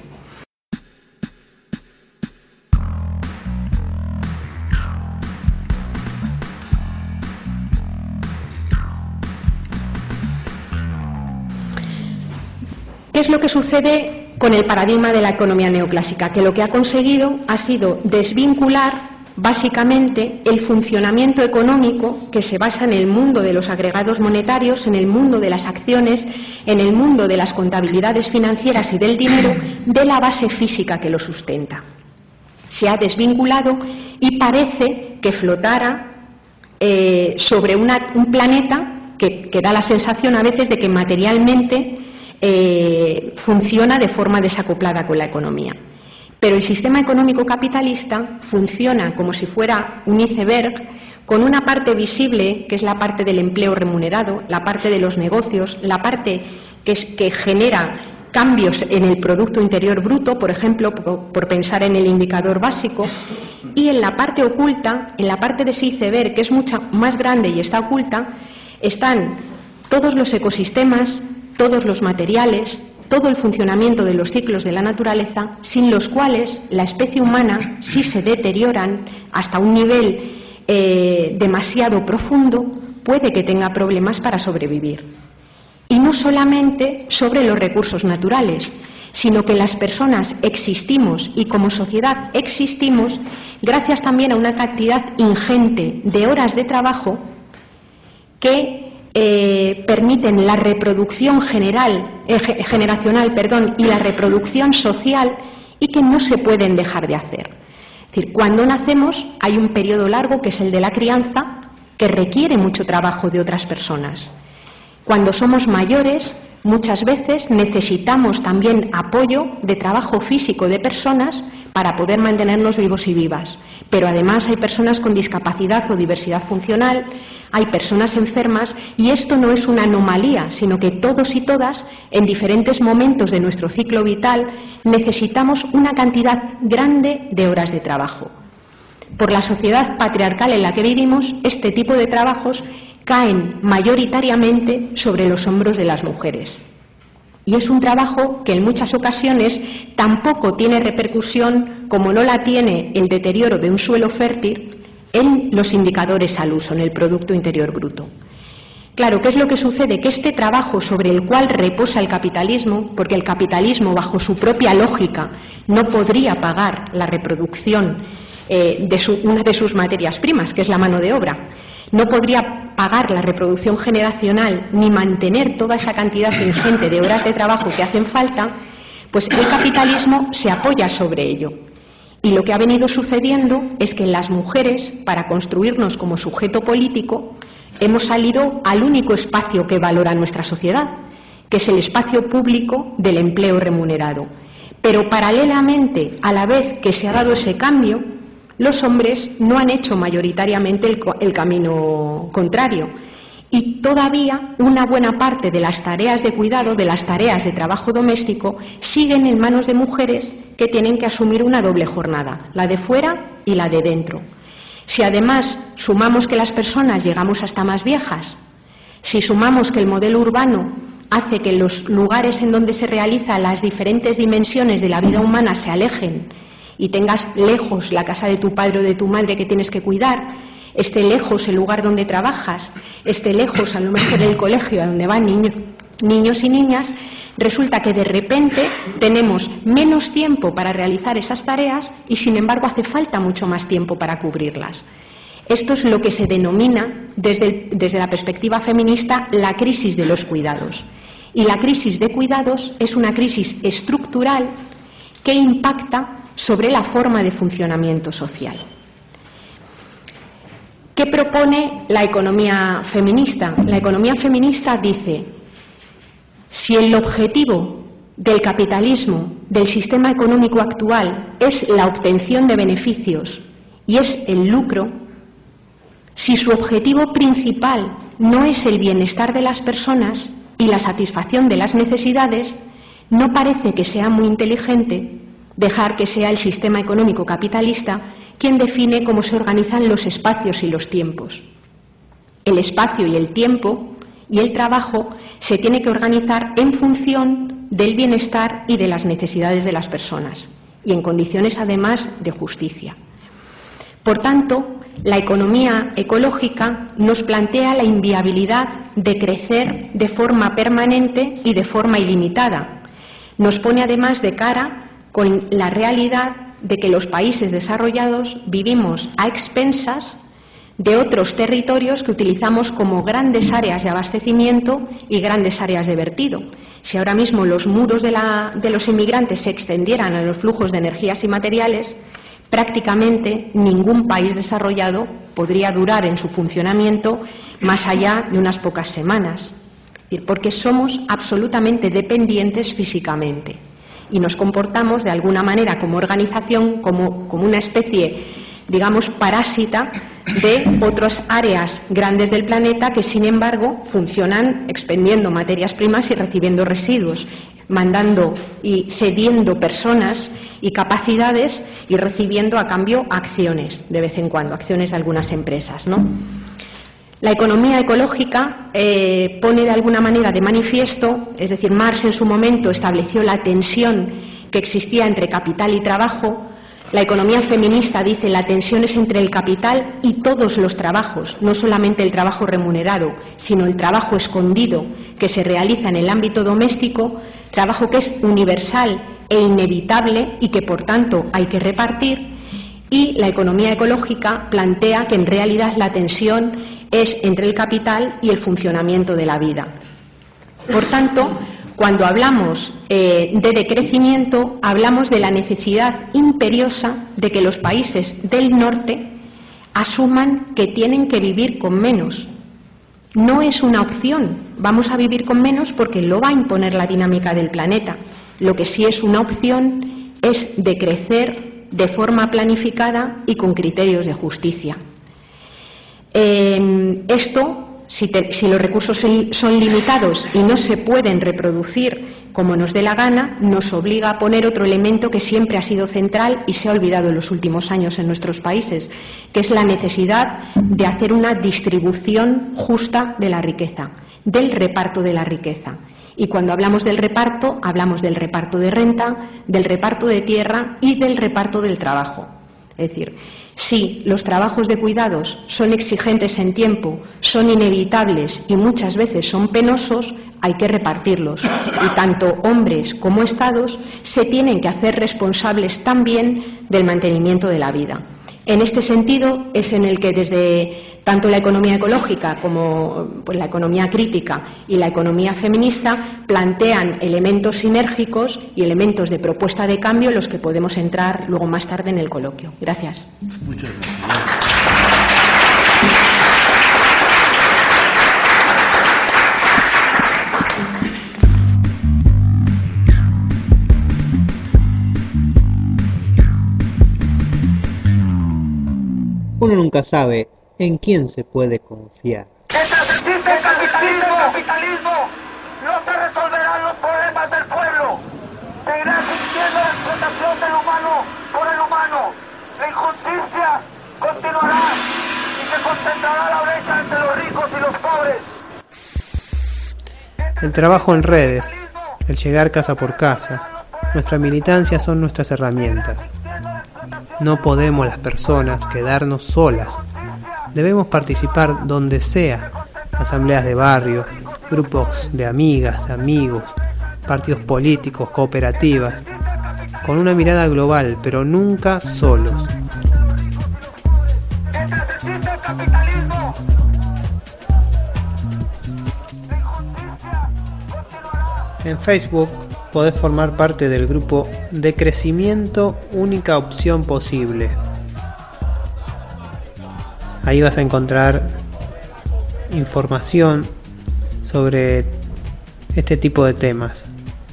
¿Qué es lo que sucede con el paradigma de la economía neoclásica? Que lo que ha conseguido ha sido desvincular básicamente el funcionamiento económico que se basa en el mundo de los agregados monetarios, en el mundo de las acciones, en el mundo de las contabilidades financieras y del dinero, de la base física que lo sustenta. Se ha desvinculado y parece que flotara sobre un planeta que da la sensación a veces de que materialmente funciona de forma desacoplada con la economía. Pero el sistema económico capitalista funciona como si fuera un iceberg con una parte visible, que es la parte del empleo remunerado, la parte de los negocios, la parte que genera cambios en el Producto Interior Bruto, por ejemplo, por pensar en el indicador básico, y en la parte oculta, en la parte de ese iceberg, que es mucho más grande y está oculta, están todos los ecosistemas, todos los materiales, todo el funcionamiento de los ciclos de la naturaleza, sin los cuales la especie humana, si se deterioran hasta un nivel demasiado profundo, puede que tenga problemas para sobrevivir. Y no solamente sobre los recursos naturales, sino que las personas existimos y como sociedad existimos gracias también a una cantidad ingente de horas de trabajo que permiten la reproducción generacional y la reproducción social y que no se pueden dejar de hacer. Es decir, cuando nacemos hay un periodo largo que es el de la crianza que requiere mucho trabajo de otras personas. Cuando somos mayores, muchas veces necesitamos también apoyo de trabajo físico de personas para poder mantenernos vivos y vivas. Pero además hay personas con discapacidad o diversidad funcional, hay personas enfermas y esto no es una anomalía, sino que todos y todas, en diferentes momentos de nuestro ciclo vital, necesitamos una cantidad grande de horas de trabajo. Por la sociedad patriarcal en la que vivimos, este tipo de trabajos caen mayoritariamente sobre los hombros de las mujeres. Y es un trabajo que en muchas ocasiones tampoco tiene repercusión, como no la tiene el deterioro de un suelo fértil, en los indicadores al uso, en el Producto Interior Bruto. Claro, ¿qué es lo que sucede? Que este trabajo sobre el cual reposa el capitalismo, porque el capitalismo, bajo su propia lógica, no podría pagar la reproducción de una de sus materias primas, que es la mano de obra, no podría pagar la reproducción generacional ni mantener toda esa cantidad ingente de horas de trabajo que hacen falta, pues el capitalismo se apoya sobre ello. Y lo que ha venido sucediendo es que las mujeres, para construirnos como sujeto político, hemos salido al único espacio que valora nuestra sociedad, que es el espacio público del empleo remunerado. Pero paralelamente, a la vez que se ha dado ese cambio, los hombres no han hecho mayoritariamente el camino contrario. Y todavía una buena parte de las tareas de cuidado, de las tareas de trabajo doméstico, siguen en manos de mujeres que tienen que asumir una doble jornada, la de fuera y la de dentro. Si además sumamos que las personas llegamos hasta más viejas, si sumamos que el modelo urbano hace que los lugares en donde se realizan las diferentes dimensiones de la vida humana se alejen y tengas lejos la casa de tu padre o de tu madre que tienes que cuidar, esté lejos el lugar donde trabajas, esté lejos a lo mejor el colegio a donde van niños y niñas, resulta que de repente tenemos menos tiempo para realizar esas tareas y sin embargo hace falta mucho más tiempo para cubrirlas. Esto es lo que se denomina desde la perspectiva feminista la crisis de los cuidados. Y la crisis de cuidados es una crisis estructural que impacta sobre la forma de funcionamiento social. ¿Qué propone la economía feminista? La economía feminista dice: si el objetivo del capitalismo, del sistema económico actual, es la obtención de beneficios y es el lucro, si su objetivo principal no es el bienestar de las personas y la satisfacción de las necesidades, no parece que sea muy inteligente dejar que sea el sistema económico capitalista quien define cómo se organizan los espacios y los tiempos. El espacio y el tiempo y el trabajo se tiene que organizar en función del bienestar y de las necesidades de las personas y en condiciones además de justicia. Por tanto, la economía ecológica nos plantea la inviabilidad de crecer de forma permanente y de forma ilimitada. Nos pone además de cara con la realidad de que los países desarrollados vivimos a expensas de otros territorios que utilizamos como grandes áreas de abastecimiento y grandes áreas de vertido. Si ahora mismo los muros de los inmigrantes se extendieran a los flujos de energías y materiales, prácticamente ningún país desarrollado podría durar en su funcionamiento más allá de unas pocas semanas, porque somos absolutamente dependientes físicamente y nos comportamos de alguna manera como organización, como una especie, digamos, parásita de otras áreas grandes del planeta que, sin embargo, funcionan expendiendo materias primas y recibiendo residuos, mandando y cediendo personas y capacidades y recibiendo a cambio acciones de vez en cuando, acciones de algunas empresas, ¿no? La economía ecológica pone de alguna manera de manifiesto, es decir, Marx en su momento estableció la tensión que existía entre capital y trabajo. La economía feminista dice la tensión es entre el capital y todos los trabajos, no solamente el trabajo remunerado, sino el trabajo escondido que se realiza en el ámbito doméstico, trabajo que es universal e inevitable y que por tanto hay que repartir. Y la economía ecológica plantea que en realidad la tensión es entre el capital y el funcionamiento de la vida. Por tanto, cuando hablamos de decrecimiento, hablamos de la necesidad imperiosa de que los países del norte asuman que tienen que vivir con menos. No es una opción, vamos a vivir con menos porque lo va a imponer la dinámica del planeta. Lo que sí es una opción es decrecer de forma planificada y con criterios de justicia. Esto, si los recursos son limitados y no se pueden reproducir como nos dé la gana, nos obliga a poner otro elemento que siempre ha sido central y se ha olvidado en los últimos años en nuestros países, que es la necesidad de hacer una distribución justa de la riqueza, del reparto de la riqueza. Y cuando hablamos del reparto de renta, del reparto de tierra y del reparto del trabajo. Es decir, si los trabajos de cuidados son exigentes en tiempo, son inevitables y muchas veces son penosos, hay que repartirlos. Y tanto hombres como estados se tienen que hacer responsables también del mantenimiento de la vida. En este sentido es en el que desde tanto la economía ecológica como la economía crítica y la economía feminista plantean elementos sinérgicos y elementos de propuesta de cambio en los que podemos entrar luego más tarde en el coloquio. Gracias. Muchas gracias. Uno nunca sabe en quién se puede confiar. Mientras existe el capitalismo, no se resolverán los problemas del pueblo. Seguirá existiendo la explotación del humano por el humano. La injusticia continuará y se concentrará la brecha entre los ricos y los pobres. El trabajo en redes, el llegar casa por casa, nuestra militancia son nuestras herramientas. No podemos las personas quedarnos solas. Debemos participar donde sea, asambleas de barrio, grupos de amigas, de amigos, partidos políticos, cooperativas, con una mirada global, pero nunca solos. En Facebook podés formar parte del grupo de crecimiento Única Opción Posible. Ahí vas a encontrar información sobre este tipo de temas.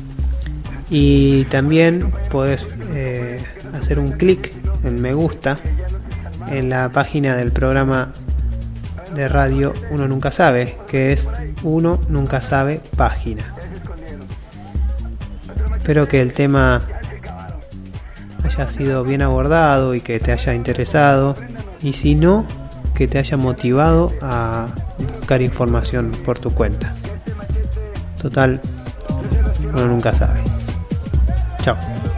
Y también podés hacer un clic en me gusta en la página del programa de radio Uno Nunca Sabe, que es Uno Nunca Sabe página. Espero que el tema haya sido bien abordado y que te haya interesado, y si no, que te haya motivado a buscar información por tu cuenta. Total, uno nunca sabe. Chao.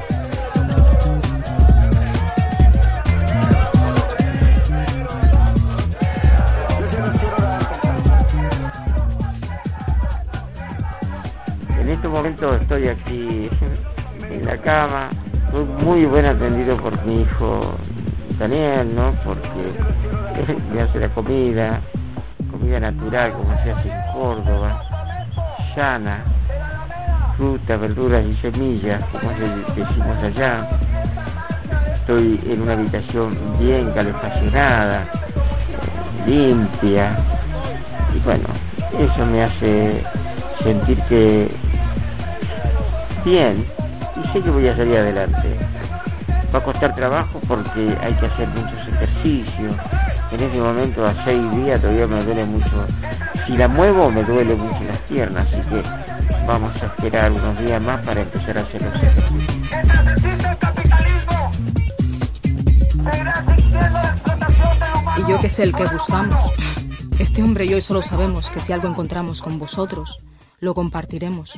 En este momento estoy aquí en la cama, soy muy buen atendido por mi hijo Daniel, ¿no? Porque él me hace la comida natural como se hace en Córdoba, llana, frutas, verduras y semillas, como decimos allá. Estoy en una habitación bien calefaccionada, limpia, y bueno, eso me hace sentir que bien, y sé que voy a salir adelante. Va a costar trabajo porque hay que hacer muchos ejercicios. En este momento, a 6 días, todavía me duele mucho. Si la muevo, me duele mucho las piernas, así que vamos a esperar unos días más para empezar a hacer los ejercicios. Y yo que sé el que buscamos. Este hombre y yo solo sabemos que si algo encontramos con vosotros, lo compartiremos.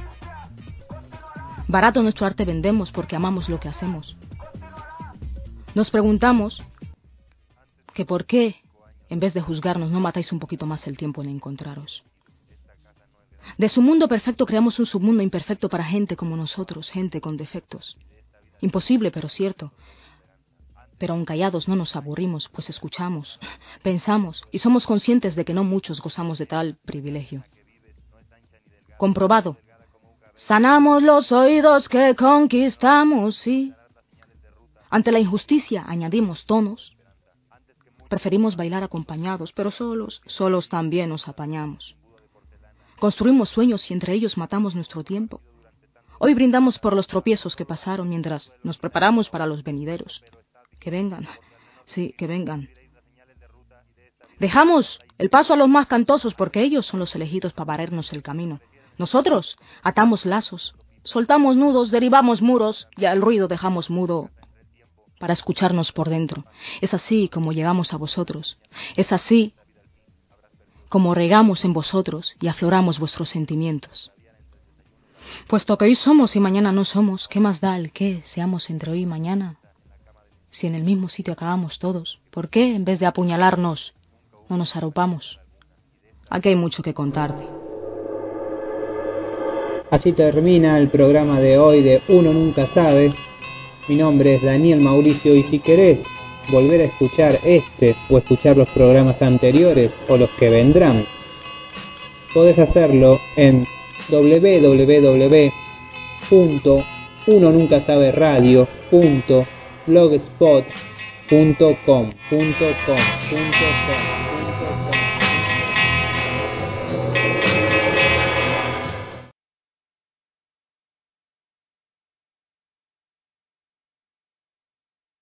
Barato nuestro arte vendemos porque amamos lo que hacemos. Nos preguntamos que por qué, en vez de juzgarnos, no matáis un poquito más el tiempo en encontraros. De su mundo perfecto creamos un submundo imperfecto para gente como nosotros, gente con defectos. Imposible, pero cierto. Pero aun callados no nos aburrimos, pues escuchamos, pensamos y somos conscientes de que no muchos gozamos de tal privilegio. Comprobado. Sanamos los oídos que conquistamos, sí. Ante la injusticia añadimos tonos. Preferimos bailar acompañados, pero solos también nos apañamos. Construimos sueños y entre ellos matamos nuestro tiempo. Hoy brindamos por los tropiezos que pasaron mientras nos preparamos para los venideros. Que vengan, sí, que vengan. Dejamos el paso a los más cantosos porque ellos son los elegidos para barrernos el camino. Nosotros atamos lazos, soltamos nudos, derribamos muros y al ruido dejamos mudo para escucharnos por dentro. Es así como llegamos a vosotros. Es así como regamos en vosotros y afloramos vuestros sentimientos. Puesto que hoy somos y mañana no somos, ¿qué más da el que seamos entre hoy y mañana? Si en el mismo sitio acabamos todos, ¿por qué en vez de apuñalarnos no nos arropamos? Aquí hay mucho que contarte. Así termina el programa de hoy de Uno Nunca Sabe. Mi nombre es Daniel Mauricio y si querés volver a escuchar este o escuchar los programas anteriores o los que vendrán, podés hacerlo en www.unonuncasabe.radio.blogspot.com.